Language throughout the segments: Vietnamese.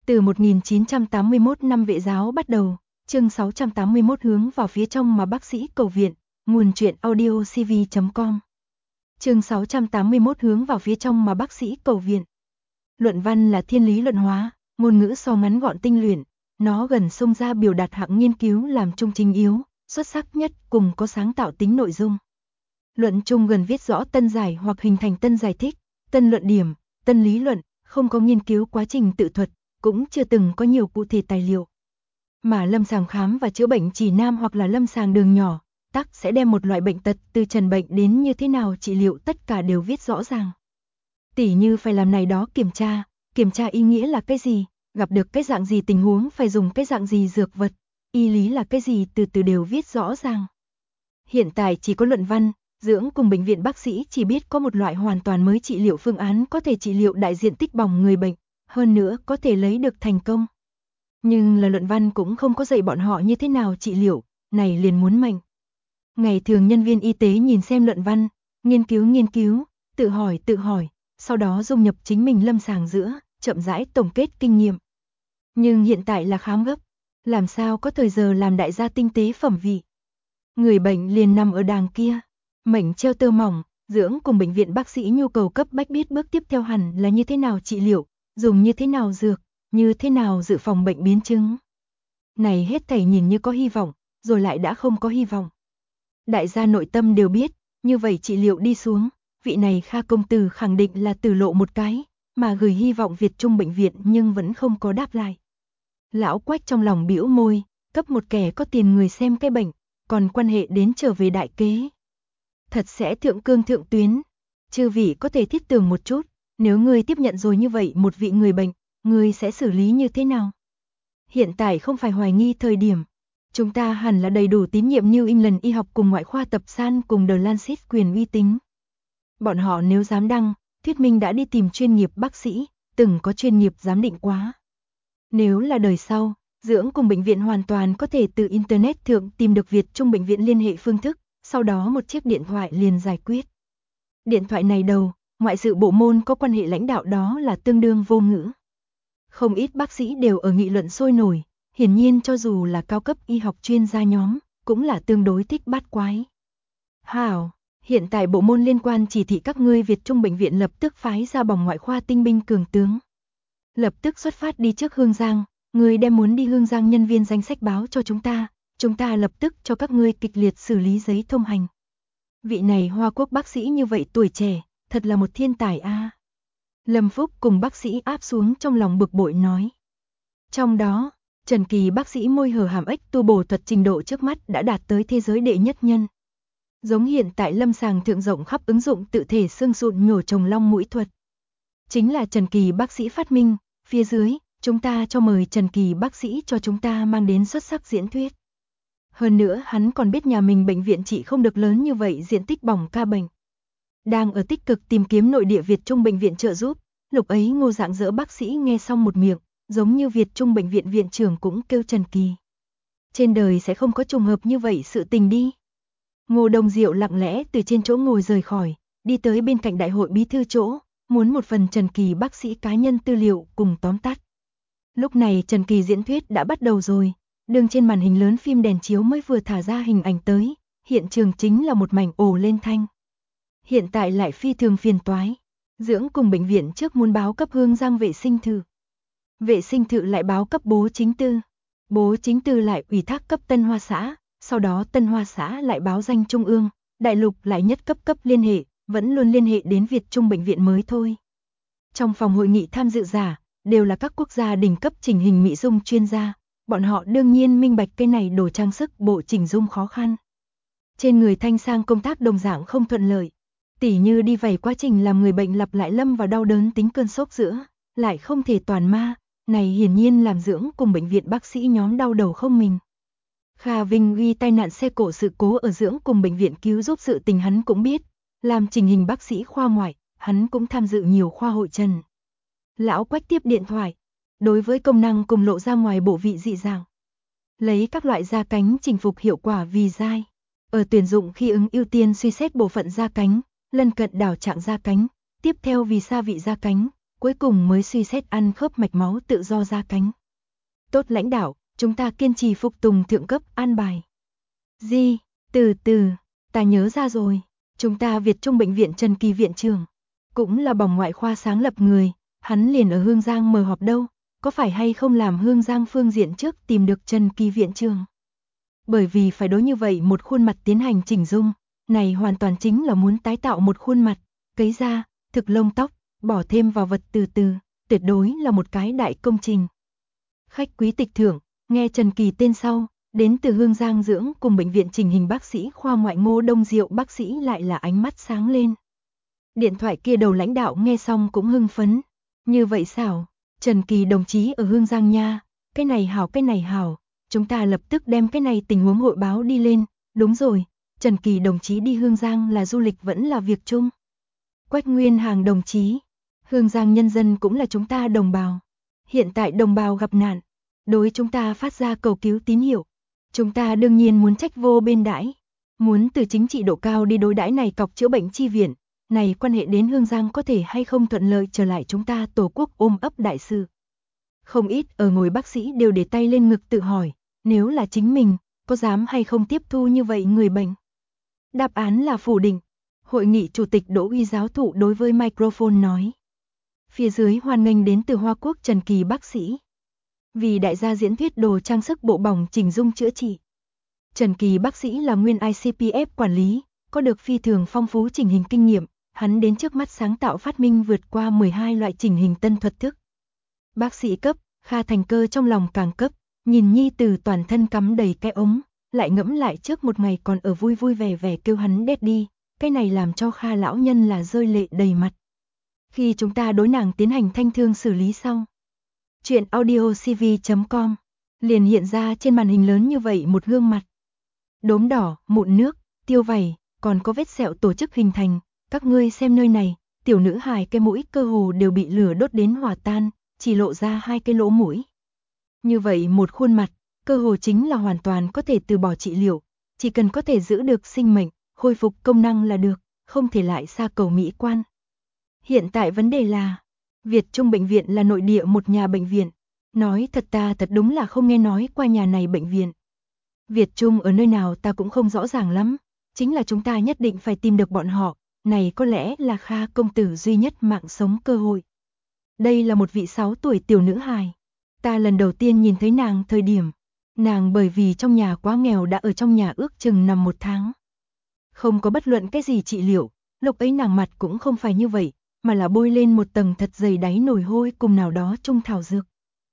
Từ 1981 năm Vệ giáo bắt đầu, chương 681 hướng vào phía trong mà bác sĩ cầu viện, nguồn truyện audio cv.com. Chương 681 hướng vào phía trong mà bác sĩ cầu viện. Luận văn là thiên lý luận hóa, ngôn ngữ so ngắn gọn tinh luyện, nó gần xông ra biểu đạt hạng nghiên cứu làm trung chính yếu, xuất sắc nhất cùng có sáng tạo tính nội dung. Luận chung gần viết rõ tân giải hoặc hình thành tân giải thích, tân luận điểm, tân lý luận, không có nghiên cứu quá trình tự thuật, cũng chưa từng có nhiều cụ thể tài liệu. Mà lâm sàng khám và chữa bệnh chỉ nam hoặc là lâm sàng đường nhỏ, tắc sẽ đem một loại bệnh tật từ trần bệnh đến như thế nào trị liệu tất cả đều viết rõ ràng. Tỉ như phải làm này đó kiểm tra ý nghĩa là cái gì, gặp được cái dạng gì tình huống phải dùng cái dạng gì dược vật, y lý là cái gì từ từ đều viết rõ ràng. Hiện tại chỉ có luận văn, dưỡng cùng bệnh viện bác sĩ chỉ biết có một loại hoàn toàn mới trị liệu phương án có thể trị liệu đại diện tích bỏng người bệnh, hơn nữa có thể lấy được thành công. Nhưng là luận văn cũng không có dạy bọn họ như thế nào trị liệu, này liền muốn mệnh. Ngày thường nhân viên y tế nhìn xem luận văn, nghiên cứu, tự hỏi, sau đó dung nhập chính mình lâm sàng giữa, chậm rãi tổng kết kinh nghiệm. Nhưng hiện tại là khám gấp, làm sao có thời giờ làm đại gia tinh tế phẩm vị. Người bệnh liền nằm ở đàng kia, mệnh treo tơ mỏng, dưỡng cùng bệnh viện bác sĩ nhu cầu cấp bách biết bước tiếp theo hẳn là như thế nào trị liệu, dùng như thế nào dược, như thế nào dự phòng bệnh biến chứng. Này hết thảy nhìn như có hy vọng, rồi lại đã không có hy vọng. Đại gia nội tâm đều biết, như vậy trị liệu đi xuống, vị này Kha công tử khẳng định là tử lộ một cái, mà gửi hy vọng Việt Trung bệnh viện nhưng vẫn không có đáp lại. Lão Quách trong lòng bĩu môi, cấp một kẻ có tiền người xem cái bệnh, còn quan hệ đến trở về đại kế. Thật sẽ thượng cương thượng tuyến, chư vị có thể thiết tưởng một chút, nếu người tiếp nhận rồi như vậy một vị người bệnh, người sẽ xử lý như thế nào? Hiện tại không phải hoài nghi thời điểm, chúng ta hẳn là đầy đủ tín nhiệm New England y học cùng ngoại khoa tập san cùng The Lancet quyền uy tín. Bọn họ nếu dám đăng, thuyết minh đã đi tìm chuyên nghiệp bác sĩ, từng có chuyên nghiệp giám định quá. Nếu là đời sau, dưỡng cùng bệnh viện hoàn toàn có thể từ Internet thượng tìm được Việt Trung bệnh viện liên hệ phương thức, sau đó một chiếc điện thoại liền giải quyết. Điện thoại này đầu, ngoại sự bộ môn có quan hệ lãnh đạo đó là tương đương vô ngữ. Không ít bác sĩ đều ở nghị luận sôi nổi, hiển nhiên cho dù là cao cấp y học chuyên gia nhóm, cũng là tương đối thích bát quái. Hảo, hiện tại bộ môn liên quan chỉ thị các ngươi Việt Trung bệnh viện lập tức phái ra bỏng ngoại khoa tinh binh cường tướng. Lập tức xuất phát đi trước Hương Giang, người đem muốn đi Hương Giang nhân viên danh sách báo cho chúng ta lập tức cho các ngươi kịch liệt xử lý giấy thông hành. Vị này Hoa Quốc bác sĩ như vậy tuổi trẻ, thật là một thiên tài a. Lâm Phúc cùng bác sĩ áp xuống trong lòng bực bội nói. Trong đó, Trần Kỳ bác sĩ môi hở hàm ếch tu bổ thuật trình độ trước mắt đã đạt tới thế giới đệ nhất nhân. Giống hiện tại lâm sàng thượng rộng khắp ứng dụng tự thể xương sụn nhổ trồng long mũi thuật. Chính là Trần Kỳ bác sĩ phát minh, phía dưới, chúng ta cho mời Trần Kỳ bác sĩ cho chúng ta mang đến xuất sắc diễn thuyết. Hơn nữa hắn còn biết nhà mình bệnh viện trị không được lớn như vậy diện tích bỏng ca bệnh. Đang ở tích cực tìm kiếm nội địa Việt Trung bệnh viện trợ giúp, lúc ấy Ngô Dạng Dỡ bác sĩ nghe xong một miệng, giống như Việt Trung bệnh viện viện trưởng cũng kêu Trần Kỳ. Trên đời sẽ không có trùng hợp như vậy sự tình đi. Ngô Đông Diệu lặng lẽ từ trên chỗ ngồi rời khỏi, đi tới bên cạnh đại hội bí thư chỗ, muốn một phần Trần Kỳ bác sĩ cá nhân tư liệu cùng tóm tắt. Lúc này Trần Kỳ diễn thuyết đã bắt đầu rồi, đường trên màn hình lớn phim đèn chiếu mới vừa thả ra hình ảnh tới, hiện trường chính là một mảnh ồ lên thanh. Hiện tại lại phi thường phiền toái, dưỡng cùng bệnh viện trước muốn báo cấp Hương Giang vệ sinh thự. Vệ sinh thự lại báo cấp bố chính tư lại ủy thác cấp Tân Hoa xã, sau đó Tân Hoa xã lại báo danh Trung ương, đại lục lại nhất cấp liên hệ, vẫn luôn liên hệ đến Việt Trung bệnh viện mới thôi. Trong phòng hội nghị tham dự giả, đều là các quốc gia đỉnh cấp chỉnh hình mỹ dung chuyên gia, bọn họ đương nhiên minh bạch cái này đồ trang sức bộ chỉnh dung khó khăn. Trên người thanh sang công tác đồng dạng không thuận lợi, tỉ như đi vảy quá trình làm người bệnh lặp lại lâm vào đau đớn tính cơn sốc giữa, lại không thể toàn ma, này hiển nhiên làm dưỡng cùng bệnh viện bác sĩ nhóm đau đầu không mình. Kha Vinh ghi tai nạn xe cộ sự cố ở dưỡng cùng bệnh viện cứu giúp sự tình hắn cũng biết, làm trình hình bác sĩ khoa ngoại, hắn cũng tham dự nhiều khoa hội trần. Lão Quách tiếp điện thoại, đối với công năng cùng lộ ra ngoài bộ vị dị dạng. Lấy các loại da cánh chỉnh phục hiệu quả vì dai. Ở tuyển dụng khi ứng ưu tiên suy xét bộ phận da cánh, lân cận đảo trạng da cánh, tiếp theo vì sa vị da cánh, cuối cùng mới suy xét ăn khớp mạch máu tự do ra cánh. Tốt lãnh đạo, chúng ta kiên trì phục tùng thượng cấp an bài. Từ từ, ta nhớ ra rồi, chúng ta Việt Trung Bệnh viện Trần Kỳ viện trưởng, cũng là bỏng ngoại khoa sáng lập người, hắn liền ở Hương Giang mở họp đâu, có phải hay không làm Hương Giang phương diện trước tìm được Trần Kỳ viện trưởng? Bởi vì phải đối như vậy một khuôn mặt tiến hành chỉnh dung, này hoàn toàn chính là muốn tái tạo một khuôn mặt, cấy da, thực lông tóc, bỏ thêm vào vật từ từ, tuyệt đối là một cái đại công trình. Khách quý tịch thưởng, nghe Trần Kỳ tên sau, đến từ Hương Giang dưỡng cùng bệnh viện chỉnh hình bác sĩ khoa ngoại Ngô Đông Diệu bác sĩ lại là ánh mắt sáng lên. Điện thoại kia đầu lãnh đạo nghe xong cũng hưng phấn. Như vậy sao? Trần Kỳ đồng chí ở Hương Giang nha, cái này hảo, chúng ta lập tức đem cái này tình huống hội báo đi lên. Đúng rồi, Trần Kỳ đồng chí đi Hương Giang là du lịch vẫn là việc chung. Quách Nguyên Hàng đồng chí, Hương Giang nhân dân cũng là chúng ta đồng bào. Hiện tại đồng bào gặp nạn, đối chúng ta phát ra cầu cứu tín hiệu. Chúng ta đương nhiên muốn trách vô bên đãi, muốn từ chính trị độ cao đi đối đãi này cọc chữa bệnh chi viện, này quan hệ đến Hương Giang có thể hay không thuận lợi trở lại chúng ta tổ quốc ôm ấp đại sự. Không ít ở ngồi bác sĩ đều để tay lên ngực tự hỏi, nếu là chính mình, có dám hay không tiếp thu như vậy người bệnh? Đáp án là phủ định. Hội nghị chủ tịch Đỗ Uy giáo thụ đối với microphone nói. Phía dưới hoan nghênh đến từ Hoa Quốc Trần Kỳ bác sĩ. Vì đại gia diễn thuyết đồ trang sức bộ bỏng chỉnh dung chữa trị. Trần Kỳ bác sĩ là nguyên ICPF quản lý, có được phi thường phong phú chỉnh hình kinh nghiệm, hắn đến trước mắt sáng tạo phát minh vượt qua 12 loại chỉnh hình tân thuật thức. Bác sĩ cấp, Kha thành cơ trong lòng càng cấp, nhìn nhi tử toàn thân cắm đầy cái ống, lại ngẫm lại trước một ngày còn ở vui vui vẻ vẻ kêu hắn đét đi, cái này làm cho Kha lão nhân là rơi lệ đầy mặt. Khi chúng ta đối nàng tiến hành thanh thương xử lý xong, chuyện audiocv.com liền hiện ra trên màn hình lớn như vậy một gương mặt. Đốm đỏ, mụn nước, tiêu vảy, còn có vết sẹo tổ chức hình thành, các ngươi xem nơi này, tiểu nữ hài cái mũi cơ hồ đều bị lửa đốt đến hòa tan, chỉ lộ ra 2 cái lỗ mũi. Như vậy một khuôn mặt, cơ hồ chính là hoàn toàn có thể từ bỏ trị liệu, chỉ cần có thể giữ được sinh mệnh, khôi phục công năng là được, không thể lại xa cầu mỹ quan. Hiện tại vấn đề là, Việt Trung Bệnh viện là nội địa một nhà bệnh viện, nói thật ta thật đúng là không nghe nói qua nhà này bệnh viện. Việt Trung ở nơi nào ta cũng không rõ ràng lắm, chính là chúng ta nhất định phải tìm được bọn họ, này có lẽ là Kha công tử duy nhất mạng sống cơ hội. Đây là một vị 6 tuổi tiểu nữ hài. Ta lần đầu tiên nhìn thấy nàng thời điểm, nàng bởi vì trong nhà quá nghèo đã ở trong nhà ước chừng nằm 1 tháng. Không có bất luận cái gì trị liệu, lúc ấy nàng mặt cũng không phải như vậy, mà là bôi lên một tầng thật dày đáy nồi hôi cùng nào đó trung thảo dược.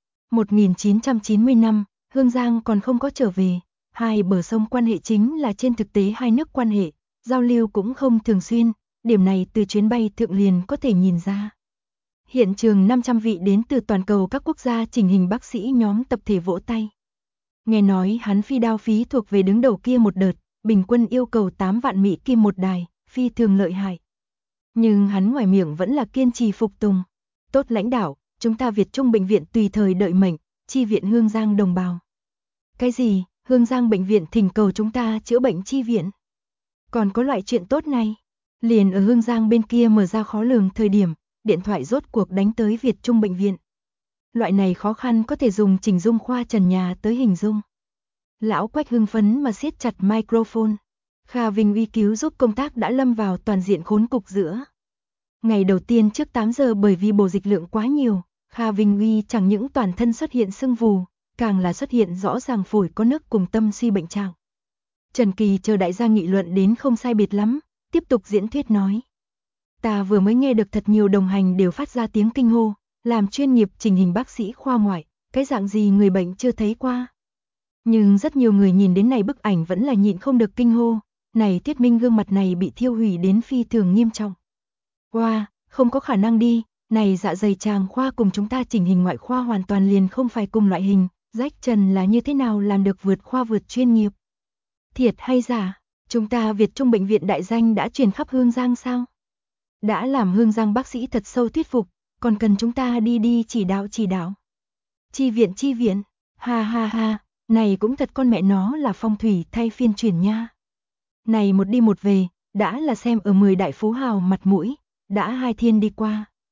1990 năm, Hương Giang còn không có trở về, hai bờ sông quan hệ chính là trên thực tế hai nước quan hệ, giao lưu cũng không thường xuyên, điểm này từ chuyến bay thượng liền có thể nhìn ra. Hiện trường 500 vị đến từ toàn cầu các quốc gia chỉnh hình bác sĩ nhóm tập thể vỗ tay. Nghe nói hắn phi đao phí thuộc về đứng đầu kia một đợt, bình quân yêu cầu 8 vạn Mỹ kim một đài, phi thường lợi hại. Nhưng hắn ngoài miệng vẫn là kiên trì phục tùng. Tốt lãnh đạo, chúng ta Việt Trung Bệnh viện tùy thời đợi mệnh, chi viện Hương Giang đồng bào. Cái gì, Hương Giang Bệnh viện thỉnh cầu chúng ta chữa bệnh chi viện? Còn có loại chuyện tốt này? Liền ở Hương Giang bên kia mở ra khó lường thời điểm, điện thoại rốt cuộc đánh tới Việt Trung Bệnh viện. Loại này khó khăn có thể dùng chỉnh dung khoa trần nhà tới hình dung. Lão Quách hưng phấn mà siết chặt microphone. Kha Vinh Uy cứu giúp công tác đã lâm vào toàn diện khốn cục giữa. Ngày đầu tiên trước 8 giờ bởi vì bổ dịch lượng quá nhiều, Kha Vinh Uy chẳng những toàn thân xuất hiện sưng vù, càng là xuất hiện rõ ràng phổi có nước cùng tâm suy bệnh trạng. Trần Kỳ chờ đại gia nghị luận đến không sai biệt lắm, tiếp tục diễn thuyết nói. Ta vừa mới nghe được thật nhiều đồng hành đều phát ra tiếng kinh hô, làm chuyên nghiệp chỉnh hình bác sĩ khoa ngoại, cái dạng gì người bệnh chưa thấy qua. Nhưng rất nhiều người nhìn đến này bức ảnh vẫn là nhịn không được kinh hô, này thuyết minh gương mặt này bị thiêu hủy đến phi thường nghiêm trọng. Wow, không có khả năng đi, này dạ dày tràng khoa cùng chúng ta chỉnh hình ngoại khoa hoàn toàn liền không phải cùng loại hình, rách trần là như thế nào làm được vượt khoa vượt chuyên nghiệp. Thiệt hay giả, chúng ta Việt Trung Bệnh viện đại danh đã truyền khắp Hương Giang sao? Đã làm Hương Giang bác sĩ thật sâu thuyết phục, còn cần chúng ta đi chỉ đạo. Chi viện, ha ha ha, này cũng thật con mẹ nó là phong thủy thay phiên chuyển nha. Này một đi một về, đã là xem ở 10 đại phú hào mặt mũi, đã 2 thiên đi qua.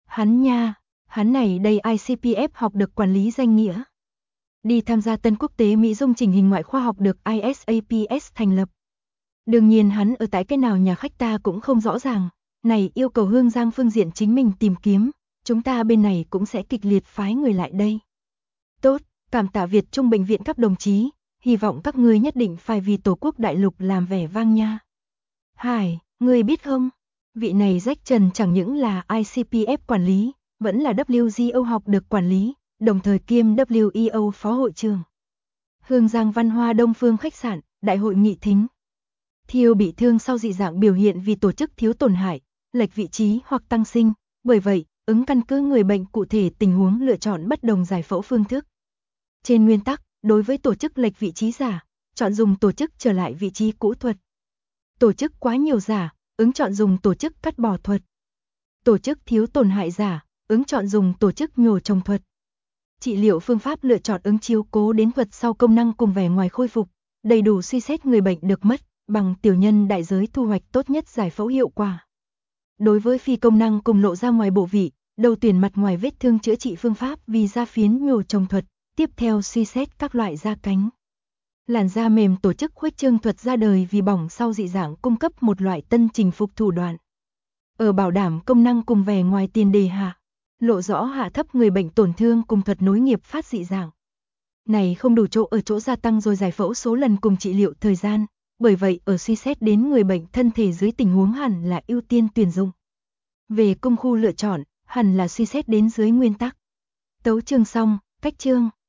Hắn nha, hắn này đây ICPF học được quản lý danh nghĩa. Đi tham gia Tân Quốc tế Mỹ Dung trình hình ngoại khoa học được ISAPS thành lập. Đương nhiên hắn ở tại cái nào nhà khách ta cũng không rõ ràng, này yêu cầu Hương Giang phương diện chính mình tìm kiếm, chúng ta bên này cũng sẽ kịch liệt phái người lại đây. Tốt, cảm tạ Việt Trung bệnh viện các đồng chí, hy vọng các ngươi nhất định phải vì Tổ quốc đại lục làm vẻ vang nha. Hải, ngươi biết không, vị này rách trần chẳng những là ICPF quản lý, vẫn là WGO học được quản lý, đồng thời kiêm WEO phó hội trưởng. Hương Giang Văn Hoa Đông Phương khách sạn, đại hội nghị thính. Thiêu bị thương sau dị dạng biểu hiện vì tổ chức thiếu tổn hại, lệch vị trí hoặc tăng sinh, bởi vậy, ứng căn cứ người bệnh cụ thể tình huống lựa chọn bất đồng giải phẫu phương thức. Trên nguyên tắc, đối với tổ chức lệch vị trí giả, chọn dùng tổ chức trở lại vị trí cũ thuật. Tổ chức quá nhiều giả, ứng chọn dùng tổ chức cắt bỏ thuật. Tổ chức thiếu tổn hại giả, ứng chọn dùng tổ chức nhổ trồng thuật. Trị liệu phương pháp lựa chọn ứng chiếu cố đến thuật sau công năng cùng vẻ ngoài khôi phục, đầy đủ suy xét người bệnh được mất, bằng tiểu nhân đại giới thu hoạch tốt nhất giải phẫu hiệu quả. Đối với phi công năng cùng lộ ra ngoài bộ vị, đầu tuyển mặt ngoài vết thương chữa trị phương pháp vì da phiến nhổ trồng thuật, tiếp theo suy xét các loại da cánh. Làn da mềm tổ chức khuếch trương thuật ra đời vì bỏng sau dị dạng cung cấp một loại tân chỉnh phục thủ đoạn. Ở bảo đảm công năng cùng vẻ ngoài tiền đề hạ, lộ rõ hạ thấp người bệnh tổn thương cùng thuật nối nghiệp phát dị dạng. Này không đủ chỗ ở chỗ gia tăng rồi giải phẫu số lần cùng trị liệu thời gian, bởi vậy ở suy xét đến người bệnh thân thể dưới tình huống hẳn là ưu tiên tuyển dụng. Về cung khu lựa chọn, hẳn là suy xét đến dưới nguyên tắc. Tấu chương xong, cách chương.